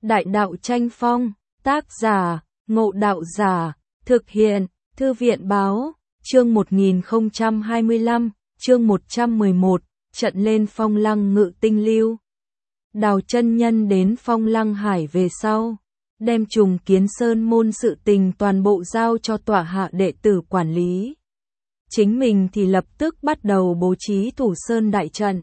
Đại đạo tranh phong, tác giả, Ngộ Đạo Giả, thực hiện, Thư viện báo, chương 1025, chương 111, trận lên Phong Lăng Ngự Tinh Lưu. Đào chân nhân đến Phong Lăng Hải về sau, đem Trùng Kiến Sơn môn sự tình toàn bộ giao cho tọa hạ đệ tử quản lý. Chính mình thì lập tức bắt đầu bố trí thủ sơn đại trận.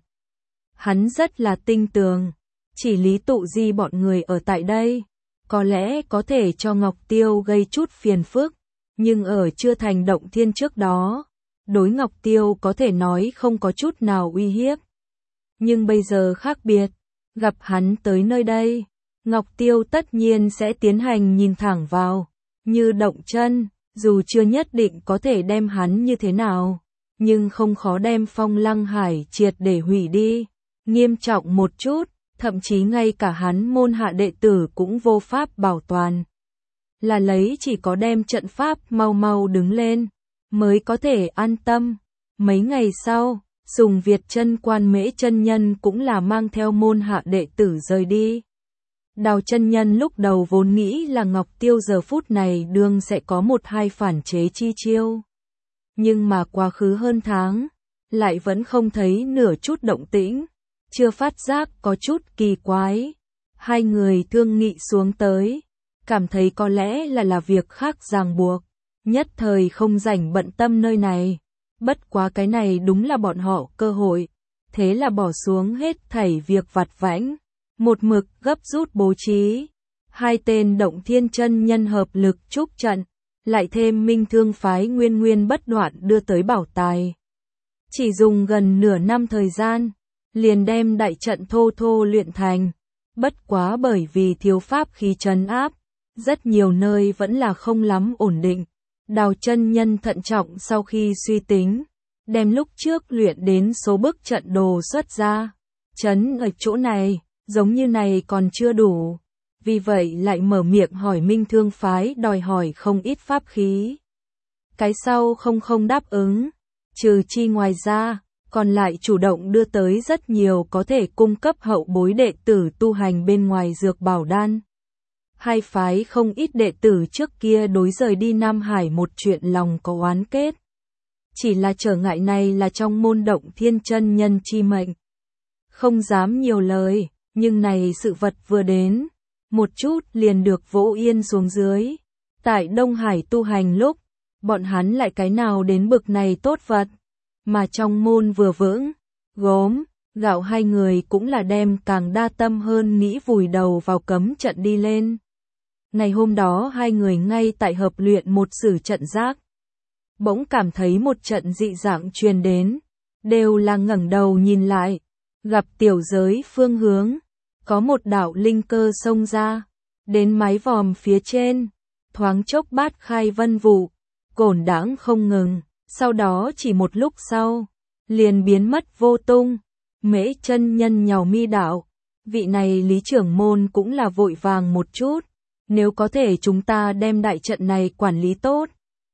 Hắn rất là tinh tường, chỉ Lý Tụ Di bọn người ở tại đây, có lẽ có thể cho Ngọc Tiêu gây chút phiền phức, nhưng ở chưa thành động thiên trước đó, đối Ngọc Tiêu có thể nói không có chút nào uy hiếp. Nhưng bây giờ khác biệt, gặp hắn tới nơi đây, Ngọc Tiêu tất nhiên sẽ tiến hành nhìn thẳng vào, như động chân, dù chưa nhất định có thể đem hắn như thế nào, nhưng không khó đem Phong Lăng Hải triệt để hủy đi, nghiêm trọng một chút, thậm chí ngay cả hắn môn hạ đệ tử cũng vô pháp bảo toàn. Là lấy chỉ có đem trận pháp mau mau đứng lên, mới có thể an tâm. Mấy ngày sau, Sùng Việt Chân Quan Mễ chân nhân cũng là mang theo môn hạ đệ tử rời đi. Đào chân nhân lúc đầu vốn nghĩ là Ngọc Tiêu giờ phút này đương sẽ có một hai phản chế chi chiêu. Nhưng mà quá khứ hơn tháng, lại vẫn không thấy nửa chút động tĩnh, chưa phát giác có chút kỳ quái. Hai người thương nghị xuống tới, cảm thấy có lẽ là việc khác ràng buộc, nhất thời không rảnh bận tâm nơi này. Bất quá cái này đúng là bọn họ cơ hội, thế là bỏ xuống hết thảy việc vặt vãnh, một mực gấp rút bố trí. Hai tên động thiên chân nhân hợp lực trúc trận, lại thêm Minh Thương phái nguyên nguyên bất đoạn đưa tới bảo tài. Chỉ dùng gần nửa năm thời gian, liền đem đại trận thô thô luyện thành. Bất quá bởi vì thiếu pháp khí trấn áp, rất nhiều nơi vẫn là không lắm ổn định. Đào chân nhân thận trọng sau khi suy tính, đem lúc trước luyện đến số bức trận đồ xuất ra. Trấn ở chỗ này, giống như này còn chưa đủ. Vì vậy lại mở miệng hỏi Minh Thương phái đòi hỏi không ít pháp khí. Cái sau không đáp ứng, trừ chi ngoài ra, còn lại chủ động đưa tới rất nhiều có thể cung cấp hậu bối đệ tử tu hành bên ngoài dược bảo đan. Hai phái không ít đệ tử trước kia đối rời đi Nam Hải một chuyện lòng có oán kết. Chỉ là trở ngại này là trong môn động thiên chân nhân chi mệnh. Không dám nhiều lời, nhưng này sự vật vừa đến, một chút liền được vỗ yên xuống dưới. Tại Đông Hải tu hành lúc, bọn hắn lại cái nào đến bực này tốt vật. Mà trong môn vừa vững, gốm, gạo hai người cũng là đem càng đa tâm hơn nghĩ vùi đầu vào cấm trận đi lên. Ngày hôm đó hai người ngay tại hợp luyện một sử trận giác. Bỗng cảm thấy một trận dị dạng truyền đến, đều là ngẩng đầu nhìn lại, gặp tiểu giới phương hướng, có một đạo linh cơ xông ra, đến mái vòm phía trên, thoáng chốc bát khai vân vụ, cổn đãng không ngừng, sau đó chỉ một lúc sau, liền biến mất vô tung. Mễ chân nhân nhàu mi đạo, vị này Lý trưởng môn cũng là vội vàng một chút, nếu có thể chúng ta đem đại trận này quản lý tốt,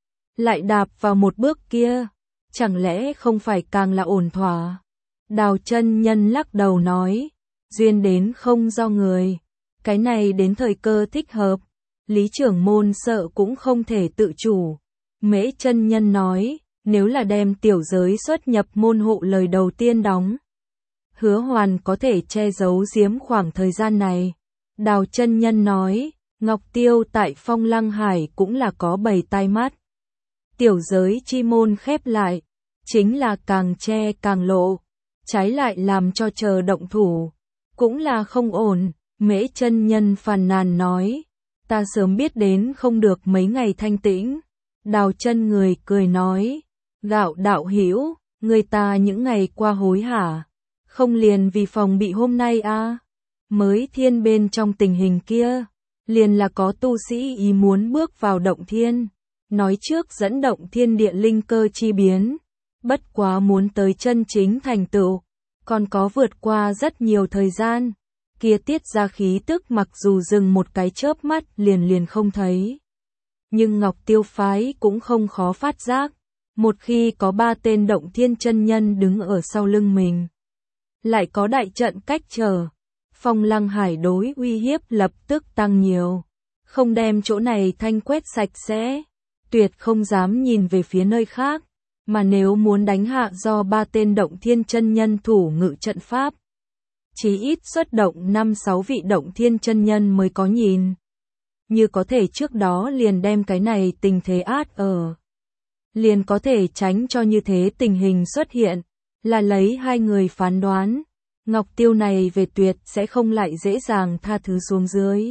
lại đạp vào một bước kia, chẳng lẽ không phải càng là ổn thỏa. Đào chân nhân lắc đầu nói, duyên đến không do người, cái này đến thời cơ thích hợp, Lý trưởng môn sợ cũng không thể tự chủ. Mễ chân nhân nói, nếu là đem tiểu giới xuất nhập môn hộ lời đầu tiên đóng, hứa hoàn có thể che giấu giếm khoảng thời gian này. Đào chân nhân nói, Ngọc Tiêu tại Phong Lăng Hải cũng là có 7 tai mắt. Tiểu giới chi môn khép lại, chính là càng che càng lộ, trái lại làm cho chờ động thủ, cũng là không ổn. Mễ chân nhân phàn nàn nói, ta sớm biết đến không được mấy ngày thanh tĩnh. Đào chân người cười nói, gạo đạo hữu, người ta những ngày qua hối hả, không liền vì phòng bị hôm nay à? Mới thiên bên trong tình hình kia, liền là có tu sĩ ý muốn bước vào động thiên, nói trước dẫn động thiên địa linh cơ chi biến, bất quá muốn tới chân chính thành tựu, còn có vượt qua rất nhiều thời gian, kia tiết ra khí tức mặc dù dừng một cái chớp mắt liền không thấy. Nhưng Ngọc Tiêu phái cũng không khó phát giác, một khi có 3 tên động thiên chân nhân đứng ở sau lưng mình, lại có đại trận cách trở, Phong Lăng Hải đối uy hiếp lập tức tăng nhiều. Không đem chỗ này thanh quét sạch sẽ, tuyệt không dám nhìn về phía nơi khác, mà nếu muốn đánh hạ do 3 tên Động Thiên chân nhân thủ ngự trận pháp, chí ít xuất động 5-6 vị Động Thiên chân nhân mới có nhìn. Như có thể trước đó liền đem cái này tình thế át ở, liền có thể tránh cho như thế tình hình xuất hiện, là lấy hai người phán đoán, Ngọc Tiêu này về tuyệt sẽ không lại dễ dàng tha thứ xuống dưới.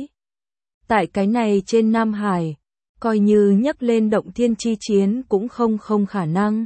Tại cái này trên Nam Hải, coi như nhắc lên Động Thiên chi chiến cũng không khả năng.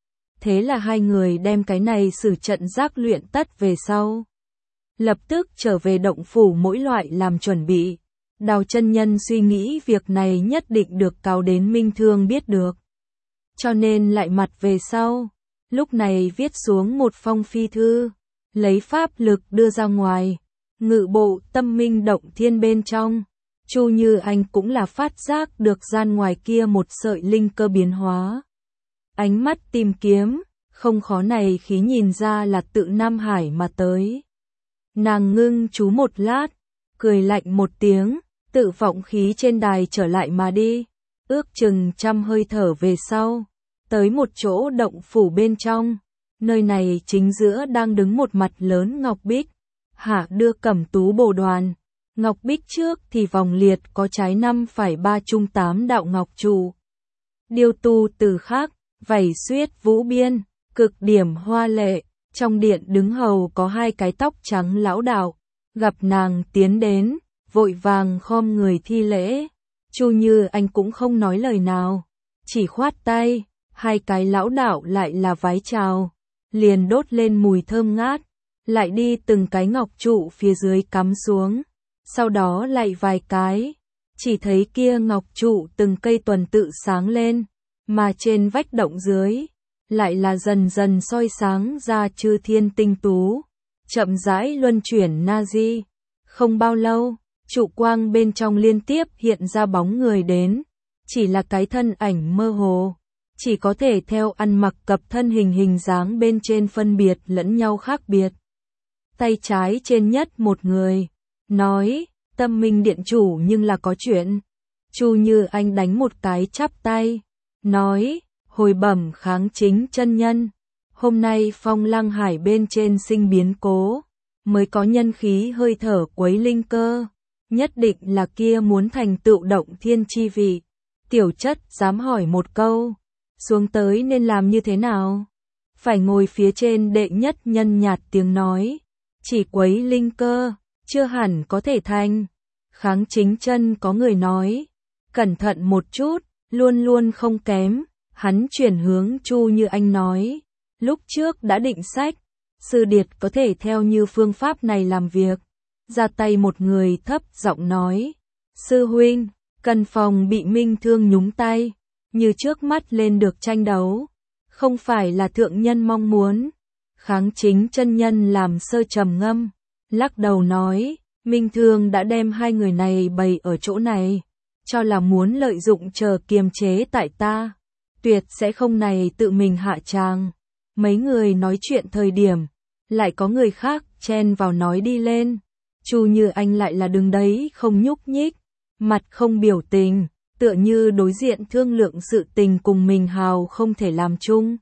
Thế là hai người đem cái này sử trận giác luyện tất về sau. Lập tức trở về động phủ mỗi loại làm chuẩn bị. Đào chân nhân suy nghĩ việc này nhất định được cáo đến Minh Thương biết được. Cho nên lại mặt về sau, lúc này viết xuống một phong phi thư, lấy pháp lực đưa ra ngoài, ngự bộ Tâm Minh Động Thiên bên trong. Chu Như Anh cũng là phát giác được gian ngoài kia một sợi linh cơ biến hóa. Ánh mắt tìm kiếm, không khó này khí nhìn ra là tự Nam Hải mà tới. Nàng ngưng chú một lát, cười lạnh một tiếng, tự vọng khí trên đài trở lại mà đi. Ước chừng 100 hơi thở về sau, tới một chỗ động phủ bên trong. Nơi này chính giữa đang đứng một mặt lớn ngọc bích, hạ đưa Cẩm Tú bồ đoàn. Ngọc bích trước thì vòng liệt có trái 5 phải 3 trung 8 đạo ngọc trụ. Điêu tu từ khác, vảy xuyết vũ biên, cực điểm hoa lệ. Trong điện đứng hầu có 2 cái tóc trắng lão đạo, gặp nàng tiến đến, vội vàng khom người thi lễ. Chu Như Anh cũng không nói lời nào, chỉ khoát tay, 2 cái lão đạo lại là vái chào, liền đốt lên mùi thơm ngát, lại đi từng cái ngọc trụ phía dưới cắm xuống, sau đó lại vài cái, chỉ thấy kia ngọc trụ từng cây tuần tự sáng lên, mà trên vách động dưới lại là dần dần soi sáng ra chư thiên tinh tú, chậm rãi luân chuyển na di. Không bao lâu, trụ quang bên trong liên tiếp hiện ra bóng người đến, chỉ là cái thân ảnh mơ hồ, chỉ có thể theo ăn mặc cập thân hình dáng bên trên phân biệt lẫn nhau khác biệt. Tay trái trên nhất một người, nói, Tâm Minh điện chủ nhưng là có chuyện. Chu Như Anh đánh một cái chắp tay, nói, hồi bẩm Kháng Chính chân nhân, hôm nay Phong Lăng Hải bên trên sinh biến cố, mới có nhân khí hơi thở quấy linh cơ, nhất định là kia muốn thành tựu Động Thiên chi vị. Tiểu chất dám hỏi một câu, xuống tới nên làm như thế nào? Phải ngồi phía trên đệ nhất nhân nhạt tiếng nói, chỉ quấy linh cơ, chưa hẳn có thể thành. Kháng Chính chân có người nói, cẩn thận một chút, luôn luôn không kém. Hắn chuyển hướng Chu Như Anh nói, lúc trước đã định sách, sư điệt có thể theo như phương pháp này làm việc. Ra tay một người thấp giọng nói, sư huynh, cần phòng bị Minh Thương nhúng tay, như trước mắt lên được tranh đấu, không phải là thượng nhân mong muốn. Kháng Chính chân nhân làm sơ trầm ngâm, lắc đầu nói, Minh Thương đã đem 2 người này bày ở chỗ này, cho là muốn lợi dụng chờ kiềm chế tại ta. Tuyệt sẽ không này tự mình hạ tràng. Mấy người nói chuyện thời điểm, lại có người khác chen vào nói đi lên. Chu Như Anh lại là đứng đấy không nhúc nhích, mặt không biểu tình, tựa như đối diện thương lượng sự tình cùng mình hào không thể làm chung.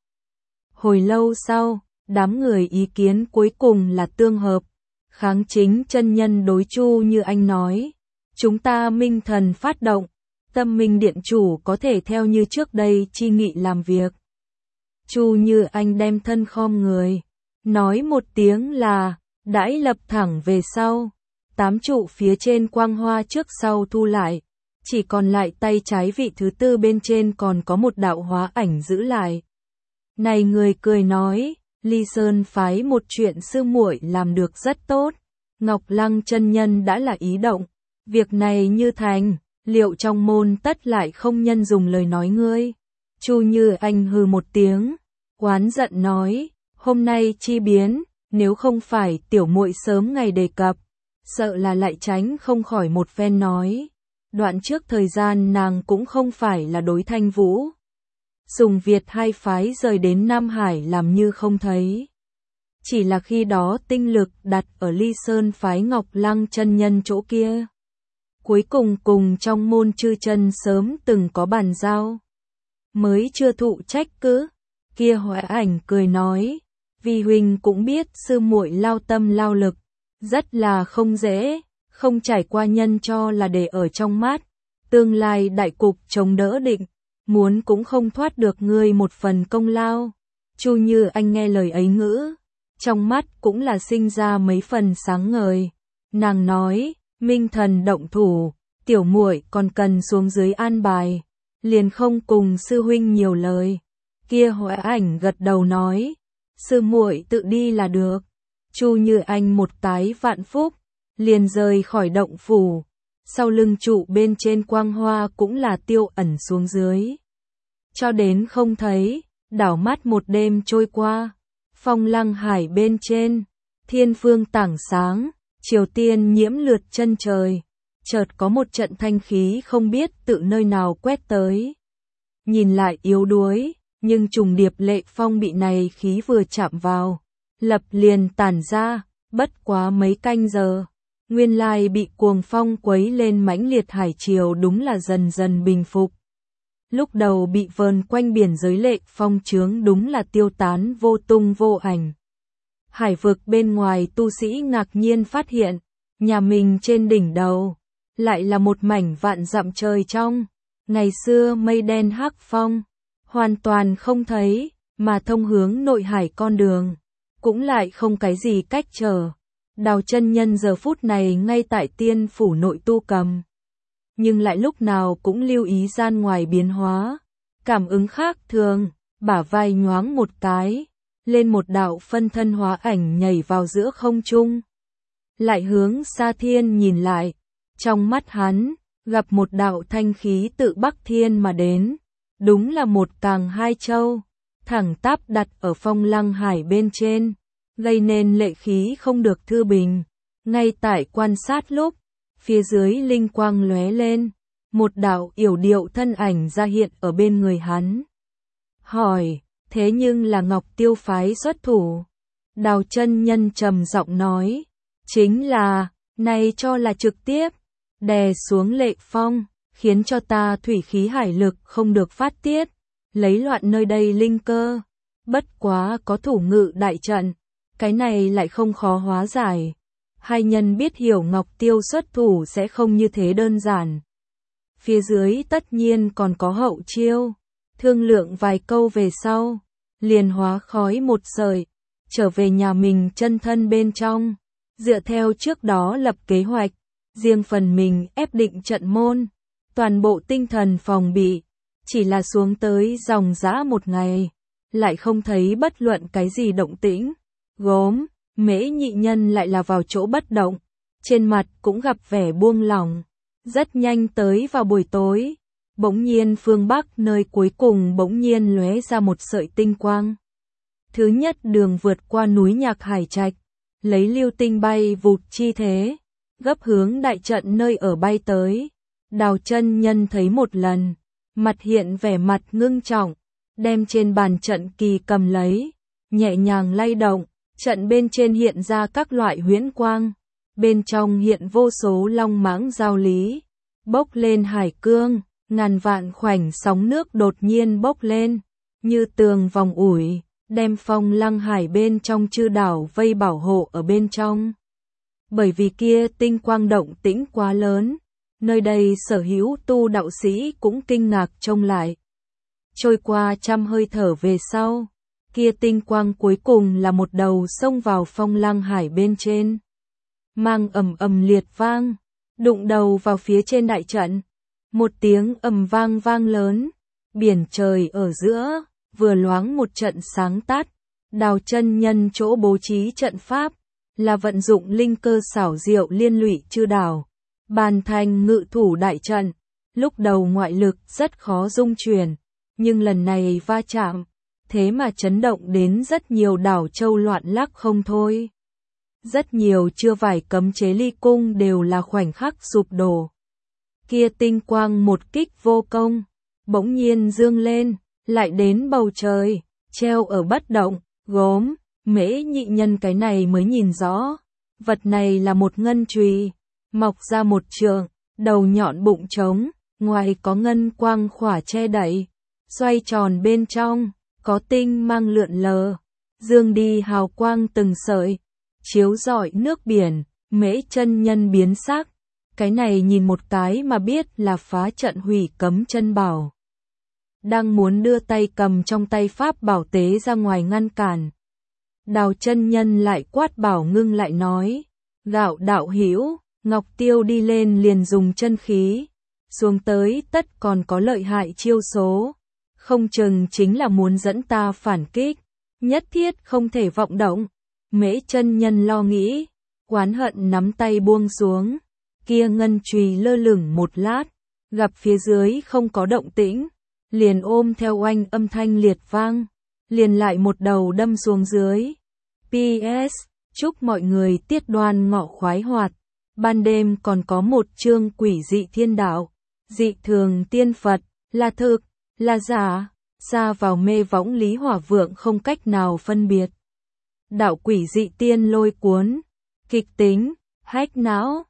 Hồi lâu sau, đám người ý kiến cuối cùng là tương hợp. Kháng Chính chân nhân đối Chu Như Anh nói, chúng ta minh thần phát động, Tâm Minh điện chủ có thể theo như trước đây chi nghị làm việc. Chu Như Anh đem thân khom người, nói một tiếng là, đãi lập thẳng về sau. 8 trụ phía trên quang hoa trước sau thu lại, chỉ còn lại tay trái vị thứ tư bên trên còn có một đạo hóa ảnh giữ lại. Này người cười nói, Ly Sơn phái một chuyện sư muội làm được rất tốt, Ngọc Lăng chân nhân đã là ý động, việc này như thành, liệu trong môn tất lại không nhân dùng lời nói ngươi? Chu Như Anh hừ một tiếng, oán giận nói, hôm nay chi biến, nếu không phải tiểu muội sớm ngày đề cập, sợ là lại tránh không khỏi một phen nói. Đoạn trước thời gian nàng cũng không phải là đối Thanh Vũ Sùng Việt 2 phái rời đến Nam Hải làm như không thấy. Chỉ là khi đó tinh lực đặt ở Ly Sơn phái Ngọc Lăng chân nhân chỗ kia. Cuối cùng cùng trong môn chư chân sớm từng có bàn giao. Mới chưa thụ trách cứ. Kia Hoài Ảnh cười nói, vì huynh cũng biết sư muội lao tâm lao lực, rất là không dễ, không trải qua nhân cho là để ở trong mắt, tương lai đại cục chống đỡ định, muốn cũng không thoát được ngươi một phần công lao. Chu Như Anh nghe lời ấy ngữ, trong mắt cũng là sinh ra mấy phần sáng ngời. Nàng nói, Minh Thần động thủ, tiểu muội còn cần xuống dưới an bài, liền không cùng sư huynh nhiều lời. Kia Hoài Ảnh gật đầu nói, sư muội tự đi là được. Chu Như Anh một tái vạn phúc, liền rời khỏi động phủ, sau lưng trụ bên trên quang hoa cũng là tiêu ẩn xuống dưới. Cho đến không thấy, đảo mắt một đêm trôi qua, Phong Lăng Hải bên trên, thiên phương tảng sáng, triều tiên nhiễm lượt chân trời, chợt có một trận thanh khí không biết tự nơi nào quét tới. Nhìn lại yếu đuối, nhưng trùng điệp lệ phong bị này khí vừa chạm vào, lập liền tản ra, bất quá mấy canh giờ. Nguyên lai bị cuồng phong quấy lên mãnh liệt hải triều đúng là dần dần bình phục. Lúc đầu bị vờn quanh biển giới lệ phong chướng đúng là tiêu tán vô tung vô ảnh. Hải vực bên ngoài tu sĩ ngạc nhiên phát hiện, nhà mình trên đỉnh đầu, lại là một mảnh vạn dặm trời trong. Ngày xưa mây đen hắc phong, hoàn toàn không thấy, mà thông hướng nội hải con đường, cũng lại không cái gì cách trở. Đào chân nhân giờ phút này ngay tại tiên phủ nội tu cầm, nhưng lại lúc nào cũng lưu ý gian ngoài biến hóa, cảm ứng khác thường, bả vai nhoáng một cái, lên một đạo phân thân hóa ảnh nhảy vào giữa không trung. Lại hướng Sa Thiên nhìn lại, trong mắt hắn, gặp một đạo thanh khí tự Bắc Thiên mà đến, đúng là một càng hai châu, thẳng tắp đặt ở Phong Lăng Hải bên trên, gây nên lệ khí không được thư bình. Ngay tại quan sát lúc, phía dưới linh quang lóe lên, một đạo yểu điệu thân ảnh ra hiện ở bên người hắn. Hỏi, thế nhưng là Ngọc Tiêu phái xuất thủ. Đào chân nhân trầm giọng nói, chính là, này cho là trực tiếp, đè xuống lệ phong, khiến cho ta thủy khí hải lực không được phát tiết, lấy loạn nơi đây linh cơ. Bất quá có thủ ngự đại trận, cái này lại không khó hóa giải. Hai nhân biết hiểu Ngọc Tiêu xuất thủ sẽ không như thế đơn giản. Phía dưới tất nhiên còn có hậu chiêu, thương lượng vài câu về sau, liền hóa khói một sợi, trở về nhà mình chân thân bên trong, dựa theo trước đó lập kế hoạch, riêng phần mình ép định trận môn, toàn bộ tinh thần phòng bị, chỉ là xuống tới dòng dã một ngày, lại không thấy bất luận cái gì động tĩnh. Gốm, Mễ nhị nhân lại là vào chỗ bất động, trên mặt cũng gặp vẻ buông lỏng. Rất nhanh tới vào buổi tối, bỗng nhiên phương Bắc nơi cuối cùng bỗng nhiên lóe ra một sợi tinh quang. Thứ nhất đường vượt qua núi Nhạc Hải Trạch, lấy lưu tinh bay vụt chi thế, gấp hướng đại trận nơi ở bay tới. Đào chân nhân thấy một lần, mặt hiện vẻ mặt ngưng trọng, đem trên bàn trận kỳ cầm lấy, nhẹ nhàng lay động, trận bên trên hiện ra các loại huyễn quang, bên trong hiện vô số long mãng giao lý, bốc lên hải cương, ngàn vạn khoảnh sóng nước đột nhiên bốc lên, như tường vòng ủi, đem Phong Lăng Hải bên trong chư đảo vây bảo hộ ở bên trong. Bởi vì kia tinh quang động tĩnh quá lớn, nơi đây sở hữu tu đạo sĩ cũng kinh ngạc trông lại. Trôi qua trăm hơi thở về sau, kia tinh quang cuối cùng là một đầu xông vào Phong Lăng Hải bên trên. Mang ầm ầm liệt vang, đụng đầu vào phía trên đại trận. Một tiếng ầm vang vang lớn, biển trời ở giữa, vừa loáng một trận sáng tắt. Đào chân nhân chỗ bố trí trận pháp, là vận dụng linh cơ xảo diệu liên lụy chư đảo, bàn thành ngự thủ đại trận. Lúc đầu ngoại lực rất khó dung chuyển, nhưng lần này va chạm, thế mà chấn động đến rất nhiều đảo châu loạn lắc không thôi. Rất nhiều chưa vải cấm chế ly cung đều là khoảnh khắc sụp đổ. Kia tinh quang một kích vô công, bỗng nhiên dương lên, lại đến bầu trời, treo ở bất động. Gốm, Mễ Nhị Nhân cái này mới nhìn rõ, vật này là một ngân chùy, mọc ra một trượng, đầu nhọn bụng trống, ngoài có ngân quang khỏa che đậy, xoay tròn bên trong, có tinh mang lượn lờ, dương đi hào quang từng sợi, chiếu rọi nước biển. Mễ chân nhân biến sắc, cái này nhìn một cái mà biết là phá trận hủy cấm chân bảo. Đang muốn đưa tay cầm trong tay pháp bảo tế ra ngoài ngăn cản. Đào chân nhân lại quát bảo ngưng lại nói, Gạo đạo hữu, Ngọc Tiêu đi lên liền dùng chân khí, xuống tới tất còn có lợi hại chiêu số, không chừng chính là muốn dẫn ta phản kích, nhất thiết không thể vọng động. Mễ chân nhân lo nghĩ, oán hận nắm tay buông xuống, kia ngân chùy lơ lửng một lát, gặp phía dưới không có động tĩnh, liền ôm theo oanh âm thanh liệt vang, liền lại một đầu đâm xuống dưới. PS, chúc mọi người tiết đoan ngọ khoái hoạt, ban đêm còn có một chương quỷ dị thiên đạo, dị thường tiên Phật, là thực, là giả, xa vào mê võng Lý Hỏa Vượng không cách nào phân biệt. Đạo quỷ dị tiên lôi cuốn, kịch tính, hách não.